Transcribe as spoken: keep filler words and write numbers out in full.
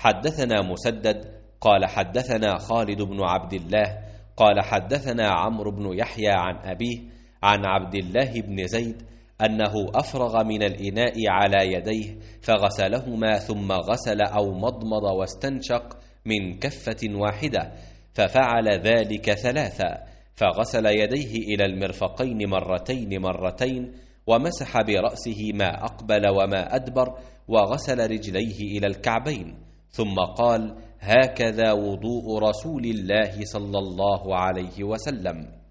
حدثنا مسدد قال حدثنا خالد بن عبد الله قال حدثنا عمرو بن يحيى عن أبيه عن عبد الله بن زيد أنه أفرغ من الإناء على يديه فغسلهما ثم غسل أو مضمض واستنشق من كفة واحدة، ففعل ذلك ثلاثا، فغسل يديه إلى المرفقين مرتين مرتين، ومسح برأسه ما أقبل وما أدبر، وغسل رجليه إلى الكعبين، ثم قال: هكذا وضوء رسول الله صلى الله عليه وسلم.